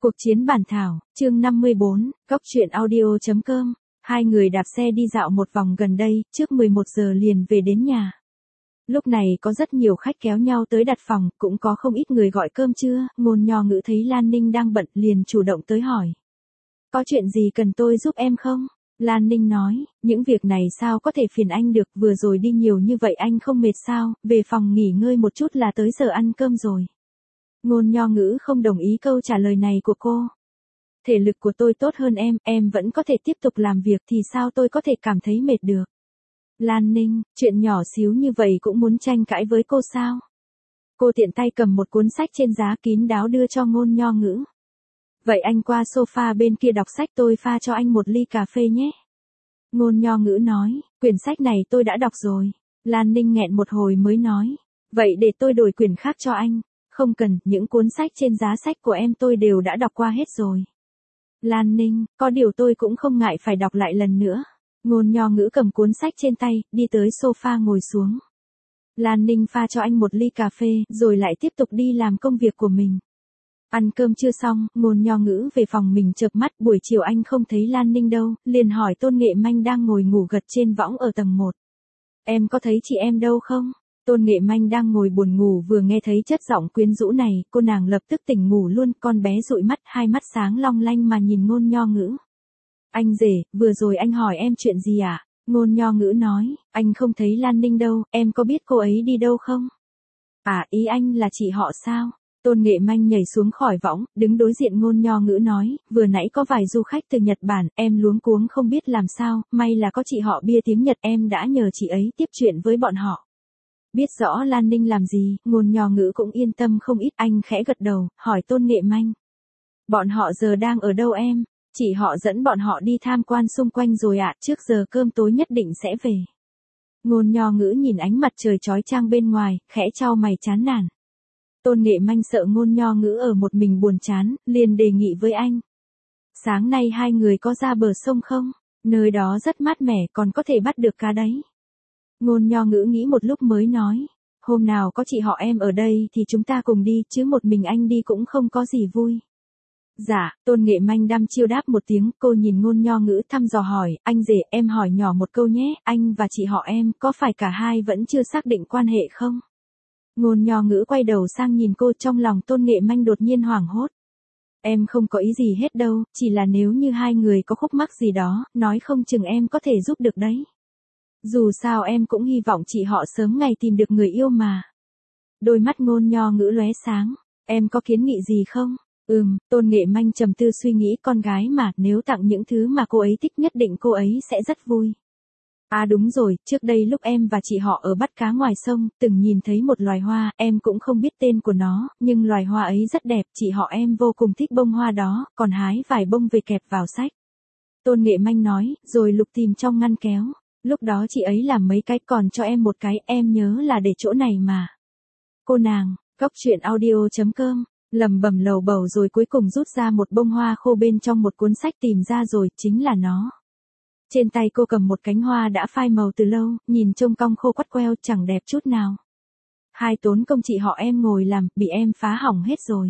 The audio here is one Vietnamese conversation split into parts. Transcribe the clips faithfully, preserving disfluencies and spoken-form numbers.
Cuộc chiến bản thảo, chương năm mươi bốn, góc truyện audio chấm com. Hai người đạp xe đi dạo một vòng gần đây, trước mười một giờ liền về đến nhà. Lúc này có rất nhiều khách kéo nhau tới đặt phòng, cũng có không ít người gọi cơm trưa. Ngôn Nho Ngữ thấy Lan Ninh đang bận liền chủ động tới hỏi. Có chuyện gì cần tôi giúp em không? Lan Ninh nói, những việc này sao có thể phiền anh được, vừa rồi đi nhiều như vậy anh không mệt sao, về phòng nghỉ ngơi một chút là tới giờ ăn cơm rồi. Ngôn Nho Ngữ không đồng ý câu trả lời này của cô. Thể lực của tôi tốt hơn em, em vẫn có thể tiếp tục làm việc thì sao tôi có thể cảm thấy mệt được. Lan Ninh, chuyện nhỏ xíu như vậy cũng muốn tranh cãi với cô sao? Cô tiện tay cầm một cuốn sách trên giá kín đáo đưa cho Ngôn Nho Ngữ. Vậy anh qua sofa bên kia đọc sách, tôi pha cho anh một ly cà phê nhé. Ngôn Nho Ngữ nói, quyển sách này tôi đã đọc rồi. Lan Ninh nghẹn một hồi mới nói, vậy để tôi đổi quyển khác cho anh. Không cần, những cuốn sách trên giá sách của em tôi đều đã đọc qua hết rồi. Lan Ninh, có điều tôi cũng không ngại phải đọc lại lần nữa. Ngôn Nho Ngữ cầm cuốn sách trên tay, đi tới sofa ngồi xuống. Lan Ninh pha cho anh một ly cà phê, rồi lại tiếp tục đi làm công việc của mình. Ăn cơm chưa xong, Ngôn Nho Ngữ về phòng mình chợp mắt, buổi chiều anh không thấy Lan Ninh đâu, liền hỏi Tôn Nghệ Manh đang ngồi ngủ gật trên võng ở tầng một. Em có thấy chị em đâu không? Tôn Nghệ Manh đang ngồi buồn ngủ, vừa nghe thấy chất giọng quyến rũ này, cô nàng lập tức tỉnh ngủ luôn, con bé dụi mắt, hai mắt sáng long lanh mà nhìn Ngôn Nho Ngữ. Anh rể, vừa rồi anh hỏi em chuyện gì à? Ngôn Nho Ngữ nói, anh không thấy Lan Ninh đâu, em có biết cô ấy đi đâu không? À, ý anh là chị họ sao? Tôn Nghệ Manh nhảy xuống khỏi võng, đứng đối diện Ngôn Nho Ngữ nói, vừa nãy có vài du khách từ Nhật Bản, em luống cuống không biết làm sao, may là có chị họ bia tiếng Nhật, em đã nhờ chị ấy tiếp chuyện với bọn họ. Biết rõ Lan Ninh làm gì, Ngôn Nho Ngữ cũng yên tâm không ít, anh khẽ gật đầu, hỏi Tôn Nghệ Manh. Bọn họ giờ đang ở đâu em? Chị họ dẫn bọn họ đi tham quan xung quanh rồi ạ, trước giờ cơm tối nhất định sẽ về. Ngôn Nho Ngữ nhìn ánh mặt trời chói chang bên ngoài, khẽ chau mày chán nản. Tôn Nghệ Manh sợ Ngôn Nho Ngữ ở một mình buồn chán, liền đề nghị với anh. Sáng nay hai người có ra bờ sông không? Nơi đó rất mát mẻ, còn có thể bắt được cá đấy. Ngôn Nho Ngữ nghĩ một lúc mới nói, hôm nào có chị họ em ở đây thì chúng ta cùng đi, chứ một mình anh đi cũng không có gì vui. Dạ, Tôn Nghệ Manh đăm chiêu đáp một tiếng, cô nhìn Ngôn Nho Ngữ thăm dò hỏi, anh rể, em hỏi nhỏ một câu nhé, anh và chị họ em, có phải cả hai vẫn chưa xác định quan hệ không? Ngôn Nho Ngữ quay đầu sang nhìn cô, trong lòng Tôn Nghệ Manh đột nhiên hoảng hốt. Em không có ý gì hết đâu, chỉ là nếu như hai người có khúc mắc gì đó, nói không chừng em có thể giúp được đấy. Dù sao em cũng hy vọng chị họ sớm ngày tìm được người yêu mà. Đôi mắt Ngôn Nho Ngữ lóe sáng, em có kiến nghị gì không? Ừm, Tôn Nghệ Manh trầm tư suy nghĩ, con gái mà, nếu tặng những thứ mà cô ấy thích nhất định cô ấy sẽ rất vui. À đúng rồi, trước đây lúc em và chị họ ở bắt cá ngoài sông, từng nhìn thấy một loài hoa, em cũng không biết tên của nó, nhưng loài hoa ấy rất đẹp, chị họ em vô cùng thích bông hoa đó, còn hái vài bông về kẹp vào sách. Tôn Nghệ Manh nói, rồi lục tìm trong ngăn kéo. Lúc đó chị ấy làm mấy cái, còn cho em một cái, em nhớ là để chỗ này mà. Cô nàng, góc truyện audio chấm com, lầm bầm lầu bầu rồi cuối cùng rút ra một bông hoa khô bên trong một cuốn sách, tìm ra rồi, chính là nó. Trên tay cô cầm một cánh hoa đã phai màu từ lâu, nhìn trông cong khô quắt queo, chẳng đẹp chút nào. Hai tốn công chị họ em ngồi làm, bị em phá hỏng hết rồi.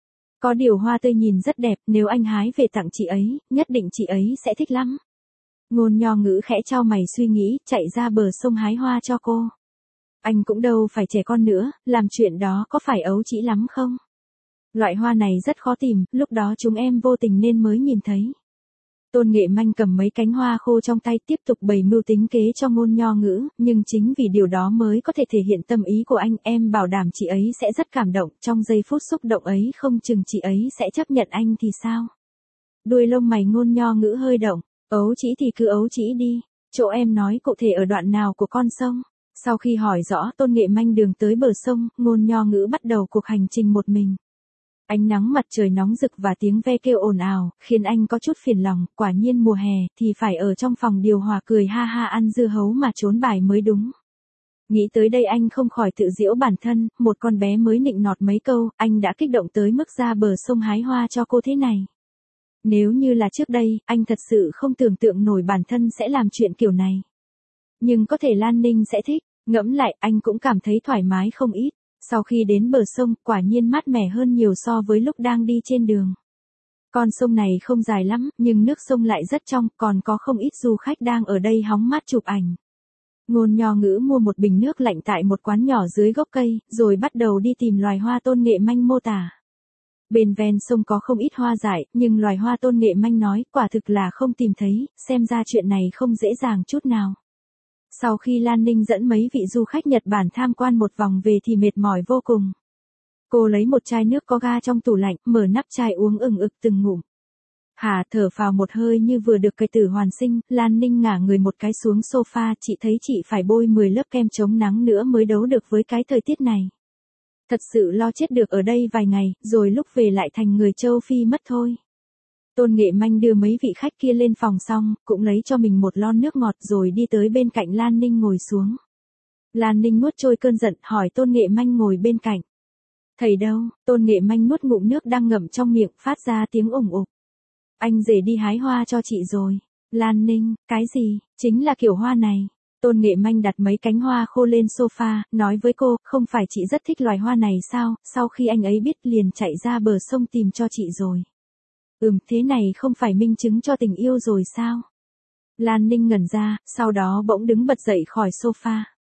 Có điều hoa tươi nhìn rất đẹp, nếu anh hái về tặng chị ấy, nhất định chị ấy sẽ thích lắm. Ngôn Nho Ngữ khẽ chau mày suy nghĩ, chạy ra bờ sông hái hoa cho cô. Anh cũng đâu phải trẻ con nữa, làm chuyện đó có phải ấu trĩ lắm không? Loại hoa này rất khó tìm, lúc đó chúng em vô tình nên mới nhìn thấy. Tôn Nghệ Manh cầm mấy cánh hoa khô trong tay, tiếp tục bày mưu tính kế cho Ngôn Nho Ngữ, nhưng chính vì điều đó mới có thể thể hiện tâm ý của anh, em bảo đảm chị ấy sẽ rất cảm động, trong giây phút xúc động ấy không chừng chị ấy sẽ chấp nhận anh thì sao? Đuôi lông mày Ngôn Nho Ngữ hơi động, ấu trĩ thì cứ ấu trĩ đi, chỗ em nói cụ thể ở đoạn nào của con sông? Sau khi hỏi rõ Tôn Nghệ Manh đường tới bờ sông, Ngôn Nho Ngữ bắt đầu cuộc hành trình một mình. Ánh nắng mặt trời nóng rực và tiếng ve kêu ồn ào, khiến anh có chút phiền lòng, quả nhiên mùa hè thì phải ở trong phòng điều hòa cười ha ha ăn dưa hấu mà trốn bài mới đúng. Nghĩ tới đây anh không khỏi tự giễu bản thân, một con bé mới nịnh nọt mấy câu, anh đã kích động tới mức ra bờ sông hái hoa cho cô thế này. Nếu như là trước đây, anh thật sự không tưởng tượng nổi bản thân sẽ làm chuyện kiểu này. Nhưng có thể Lan Ninh sẽ thích, ngẫm lại anh cũng cảm thấy thoải mái không ít. Sau khi đến bờ sông, quả nhiên mát mẻ hơn nhiều so với lúc đang đi trên đường. Con sông này không dài lắm, nhưng nước sông lại rất trong, còn có không ít du khách đang ở đây hóng mát chụp ảnh. Ngôn Nho Ngữ mua một bình nước lạnh tại một quán nhỏ dưới gốc cây, rồi bắt đầu đi tìm loài hoa Tôn Nghệ Manh mô tả. Bên ven sông có không ít hoa dại, nhưng loài hoa Tôn Nghệ Manh nói, quả thực là không tìm thấy, xem ra chuyện này không dễ dàng chút nào. Sau khi Lan Ninh dẫn mấy vị du khách Nhật Bản tham quan một vòng về thì mệt mỏi vô cùng. Cô lấy một chai nước có ga trong tủ lạnh, mở nắp chai uống ừng ực từng ngụm. Hà thở phào một hơi như vừa được cày tử hoàn sinh, Lan Ninh ngả người một cái xuống sofa, chị thấy chị phải bôi mười lớp kem chống nắng nữa mới đấu được với cái thời tiết này. Thật sự lo chết được ở đây vài ngày, rồi lúc về lại thành người châu Phi mất thôi. Tôn Nghệ Manh đưa mấy vị khách kia lên phòng xong, cũng lấy cho mình một lon nước ngọt rồi đi tới bên cạnh Lan Ninh ngồi xuống. Lan Ninh nuốt trôi cơn giận, hỏi Tôn Nghệ Manh ngồi bên cạnh. Thầy đâu? Tôn Nghệ Manh nuốt ngụm nước đang ngậm trong miệng, phát ra tiếng ủng ục. Anh rể đi hái hoa cho chị rồi. Lan Ninh, cái gì? Chính là kiểu hoa này. Tôn Nghệ Manh đặt mấy cánh hoa khô lên sofa, nói với cô, không phải chị rất thích loài hoa này sao, sau khi anh ấy biết liền chạy ra bờ sông tìm cho chị rồi. Ừm, thế này không phải minh chứng cho tình yêu rồi sao? Lan Ninh ngẩn ra, sau đó bỗng đứng bật dậy khỏi sofa.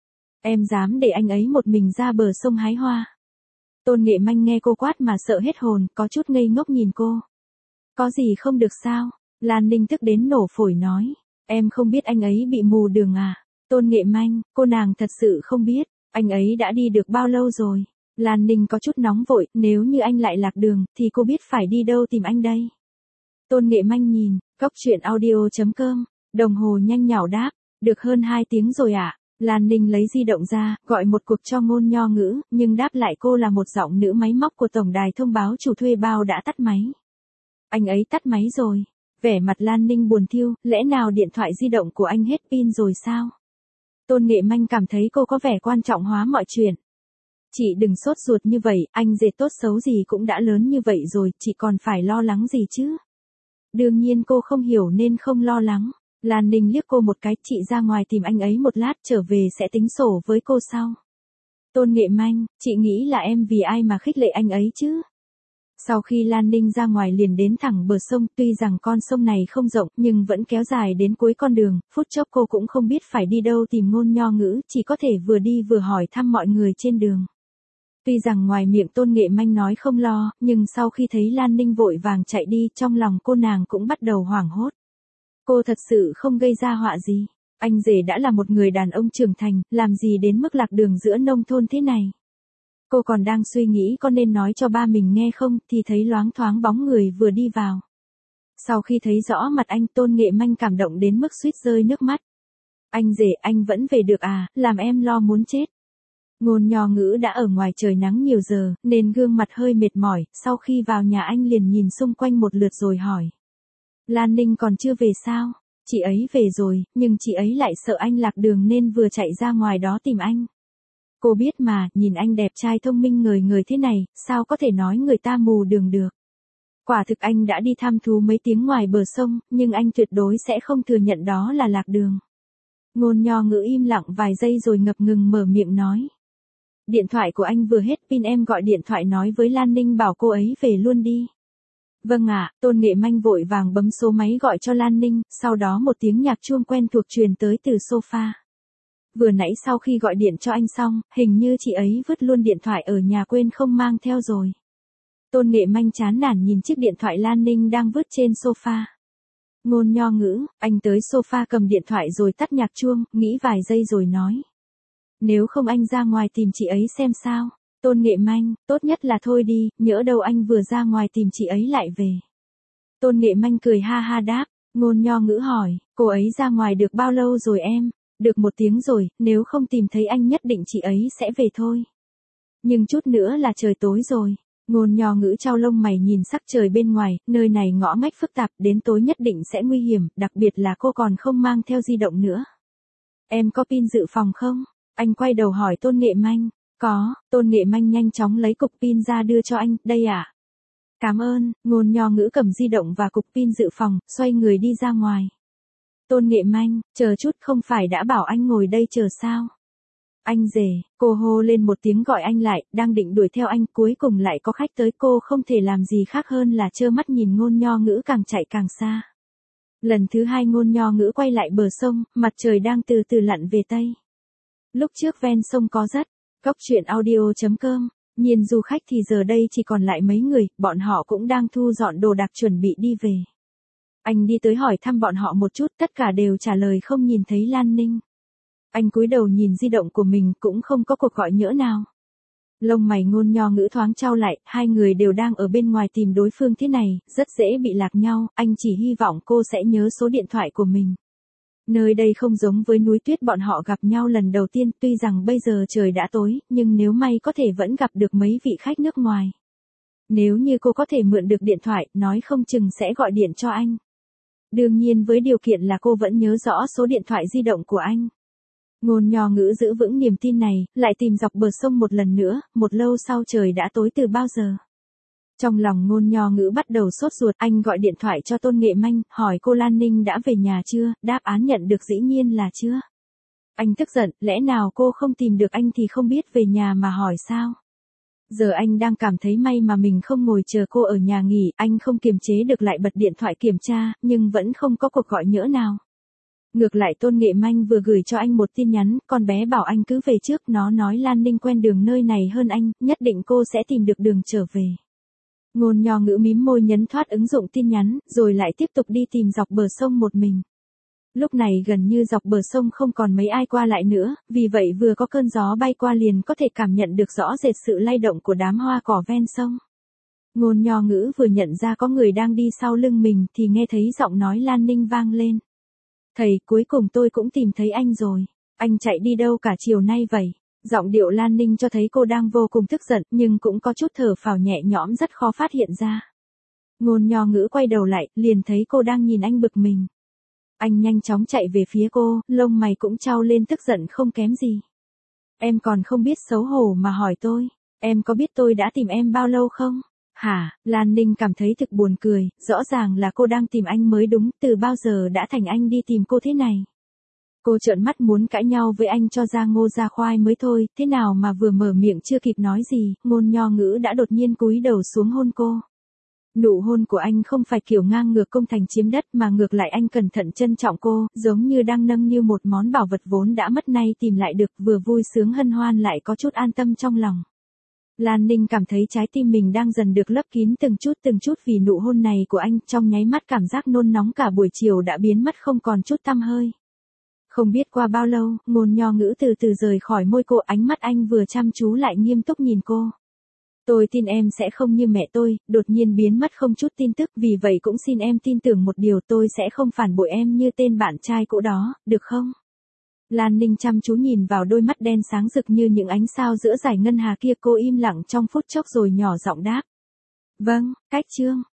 Em dám để anh ấy một mình ra bờ sông hái hoa. Tôn Nghệ Manh nghe cô quát mà sợ hết hồn, có chút ngây ngốc nhìn cô. Có gì không được sao? Lan Ninh tức đến nổ phổi nói. Em không biết anh ấy bị mù đường à? Tôn Nghệ Manh, cô nàng thật sự không biết, anh ấy đã đi được bao lâu rồi? Lan Ninh có chút nóng vội, nếu như anh lại lạc đường, thì cô biết phải đi đâu tìm anh đây? Tôn Nghệ Manh nhìn, cóc truyện audio chấm com, đồng hồ nhanh nhảu đáp, được hơn hai tiếng rồi ạ. À? Lan Ninh lấy di động ra, gọi một cuộc cho Ngôn Nho Ngữ, nhưng đáp lại cô là một giọng nữ máy móc của tổng đài thông báo chủ thuê bao đã tắt máy. Anh ấy tắt máy rồi. Vẻ mặt Lan Ninh buồn thiu, lẽ nào điện thoại di động của anh hết pin rồi sao? Tôn Nghệ Manh cảm thấy cô có vẻ quan trọng hóa mọi chuyện. Chị đừng sốt ruột như vậy, anh rể tốt xấu gì cũng đã lớn như vậy rồi, chị còn phải lo lắng gì chứ? Đương nhiên cô không hiểu nên không lo lắng. Lan Ninh liếc cô một cái, chị ra ngoài tìm anh ấy một lát, trở về sẽ tính sổ với cô sau. Tôn Nghệ Manh, chị nghĩ là em vì ai mà khích lệ anh ấy chứ? Sau khi Lan Ninh ra ngoài liền đến thẳng bờ sông, tuy rằng con sông này không rộng nhưng vẫn kéo dài đến cuối con đường, phút chốc cô cũng không biết phải đi đâu tìm Ngôn Nho Ngữ, chỉ có thể vừa đi vừa hỏi thăm mọi người trên đường. Tuy rằng ngoài miệng Tôn Nghệ Manh nói không lo, nhưng sau khi thấy Lan Ninh vội vàng chạy đi, trong lòng cô nàng cũng bắt đầu hoảng hốt. Cô thật sự không gây ra họa gì. Anh rể đã là một người đàn ông trưởng thành, làm gì đến mức lạc đường giữa nông thôn thế này. Cô còn đang suy nghĩ có nên nói cho ba mình nghe không, thì thấy loáng thoáng bóng người vừa đi vào. Sau khi thấy rõ mặt anh, Tôn Nghệ Manh cảm động đến mức suýt rơi nước mắt. Anh rể, anh vẫn về được à, làm em lo muốn chết. Ngôn Nho Ngữ đã ở ngoài trời nắng nhiều giờ, nên gương mặt hơi mệt mỏi, sau khi vào nhà anh liền nhìn xung quanh một lượt rồi hỏi. Lan Ninh còn chưa về sao? Chị ấy về rồi, nhưng chị ấy lại sợ anh lạc đường nên vừa chạy ra ngoài đó tìm anh. Cô biết mà, nhìn anh đẹp trai thông minh ngời ngời thế này, sao có thể nói người ta mù đường được. Quả thực anh đã đi thăm thú mấy tiếng ngoài bờ sông, nhưng anh tuyệt đối sẽ không thừa nhận đó là lạc đường. Ngôn Nho Ngữ im lặng vài giây rồi ngập ngừng mở miệng nói. Điện thoại của anh vừa hết pin, em gọi điện thoại nói với Lan Ninh bảo cô ấy về luôn đi. Vâng ạ, à, Tôn Nghệ Manh vội vàng bấm số máy gọi cho Lan Ninh, sau đó một tiếng nhạc chuông quen thuộc truyền tới từ sofa. Vừa nãy sau khi gọi điện cho anh xong, hình như chị ấy vứt luôn điện thoại ở nhà quên không mang theo rồi. Tôn Nghệ Manh chán nản nhìn chiếc điện thoại Lan Ninh đang vứt trên sofa. Ngôn Nho Ngữ, anh tới sofa cầm điện thoại rồi tắt nhạc chuông, nghĩ vài giây rồi nói. Nếu không anh ra ngoài tìm chị ấy xem sao. Tôn Nghệ Manh, tốt nhất là thôi đi, nhỡ đâu anh vừa ra ngoài tìm chị ấy lại về. Tôn Nghệ Manh cười ha ha đáp. Ngôn Nho Ngữ hỏi, cô ấy ra ngoài được bao lâu rồi em? Được một tiếng rồi, nếu không tìm thấy anh nhất định chị ấy sẽ về thôi. Nhưng chút nữa là trời tối rồi. Ngôn Nho Ngữ chau lông mày nhìn sắc trời bên ngoài, nơi này ngõ ngách phức tạp, đến tối nhất định sẽ nguy hiểm, đặc biệt là cô còn không mang theo di động nữa. Em có pin dự phòng không? Anh quay đầu hỏi Tôn Nghệ Manh. Có, Tôn Nghệ Manh nhanh chóng lấy cục pin ra đưa cho anh, đây ạ. À? Cảm ơn, Ngôn Nho Ngữ cầm di động và cục pin dự phòng, xoay người đi ra ngoài. Tôn Nghệ Manh, chờ chút, không phải đã bảo anh ngồi đây chờ sao? Anh rể, cô hô lên một tiếng gọi anh lại, đang định đuổi theo anh, cuối cùng lại có khách tới, cô không thể làm gì khác hơn là trơ mắt nhìn Ngôn Nho Ngữ càng chạy càng xa. Lần thứ hai Ngôn Nho Ngữ quay lại bờ sông, mặt trời đang từ từ lặn về tây. Lúc trước ven sông có rất, góc truyện audio chấm com, nhìn du khách thì giờ đây chỉ còn lại mấy người, bọn họ cũng đang thu dọn đồ đạc chuẩn bị đi về. Anh đi tới hỏi thăm bọn họ một chút, tất cả đều trả lời không nhìn thấy Lan Ninh. Anh cúi đầu nhìn di động của mình, cũng không có cuộc gọi nhỡ nào. Lông mày Ngôn Nho Ngữ thoáng chau lại, hai người đều đang ở bên ngoài tìm đối phương thế này, rất dễ bị lạc nhau, anh chỉ hy vọng cô sẽ nhớ số điện thoại của mình. Nơi đây không giống với núi tuyết bọn họ gặp nhau lần đầu tiên, tuy rằng bây giờ trời đã tối, nhưng nếu may có thể vẫn gặp được mấy vị khách nước ngoài. Nếu như cô có thể mượn được điện thoại, nói không chừng sẽ gọi điện cho anh. Đương nhiên với điều kiện là cô vẫn nhớ rõ số điện thoại di động của anh. Ngôn Nho Ngữ giữ vững niềm tin này, lại tìm dọc bờ sông một lần nữa, một lâu sau trời đã tối từ bao giờ. Trong lòng Ngôn Nho Ngữ bắt đầu sốt ruột, anh gọi điện thoại cho Tôn Nghệ Manh, hỏi cô Lan Ninh đã về nhà chưa, đáp án nhận được dĩ nhiên là chưa. Anh tức giận, lẽ nào cô không tìm được anh thì không biết về nhà mà hỏi sao? Giờ anh đang cảm thấy may mà mình không ngồi chờ cô ở nhà nghỉ, anh không kiềm chế được lại bật điện thoại kiểm tra, nhưng vẫn không có cuộc gọi nhỡ nào. Ngược lại Tôn Nghệ Manh vừa gửi cho anh một tin nhắn, con bé bảo anh cứ về trước, nó nói Lan Ninh quen đường nơi này hơn anh, nhất định cô sẽ tìm được đường trở về. Ngôn Nho Ngữ mím môi nhấn thoát ứng dụng tin nhắn, rồi lại tiếp tục đi tìm dọc bờ sông một mình. Lúc này gần như dọc bờ sông không còn mấy ai qua lại nữa, vì vậy vừa có cơn gió bay qua liền có thể cảm nhận được rõ rệt sự lay động của đám hoa cỏ ven sông. Ngôn Nho Ngữ vừa nhận ra có người đang đi sau lưng mình thì nghe thấy giọng nói Lan Ninh vang lên. Thầy, cuối cùng tôi cũng tìm thấy anh rồi. Anh chạy đi đâu cả chiều nay vậy? Giọng điệu Lan Ninh cho thấy cô đang vô cùng tức giận, nhưng cũng có chút thở phào nhẹ nhõm rất khó phát hiện ra. Ngôn Nho Ngữ quay đầu lại, liền thấy cô đang nhìn anh bực mình. Anh nhanh chóng chạy về phía cô, lông mày cũng chau lên tức giận không kém gì. Em còn không biết xấu hổ mà hỏi tôi, em có biết tôi đã tìm em bao lâu không? Hả, Lan Ninh cảm thấy thực buồn cười, rõ ràng là cô đang tìm anh mới đúng, từ bao giờ đã thành anh đi tìm cô thế này. Cô trợn mắt muốn cãi nhau với anh cho ra ngô ra khoai mới thôi, thế nào mà vừa mở miệng chưa kịp nói gì, Ngôn Nho Ngữ đã đột nhiên cúi đầu xuống hôn cô. Nụ hôn của anh không phải kiểu ngang ngược công thành chiếm đất mà ngược lại anh cẩn thận trân trọng cô, giống như đang nâng niu một món bảo vật vốn đã mất nay tìm lại được, vừa vui sướng hân hoan lại có chút an tâm trong lòng. Lan Ninh cảm thấy trái tim mình đang dần được lấp kín từng chút từng chút vì nụ hôn này của anh, trong nháy mắt cảm giác nôn nóng cả buổi chiều đã biến mất không còn chút tăm hơi. Không biết qua bao lâu, Ngôn Nho Ngữ từ từ rời khỏi môi cô, ánh mắt anh vừa chăm chú lại nghiêm túc nhìn cô. Tôi tin em sẽ không như mẹ tôi, đột nhiên biến mất không chút tin tức, vì vậy cũng xin em tin tưởng một điều, tôi sẽ không phản bội em như tên bạn trai cũ đó, được không? Lan Ninh chăm chú nhìn vào đôi mắt đen sáng rực như những ánh sao giữa dải ngân hà kia, cô im lặng trong phút chốc rồi nhỏ giọng đáp. Vâng, cách chương.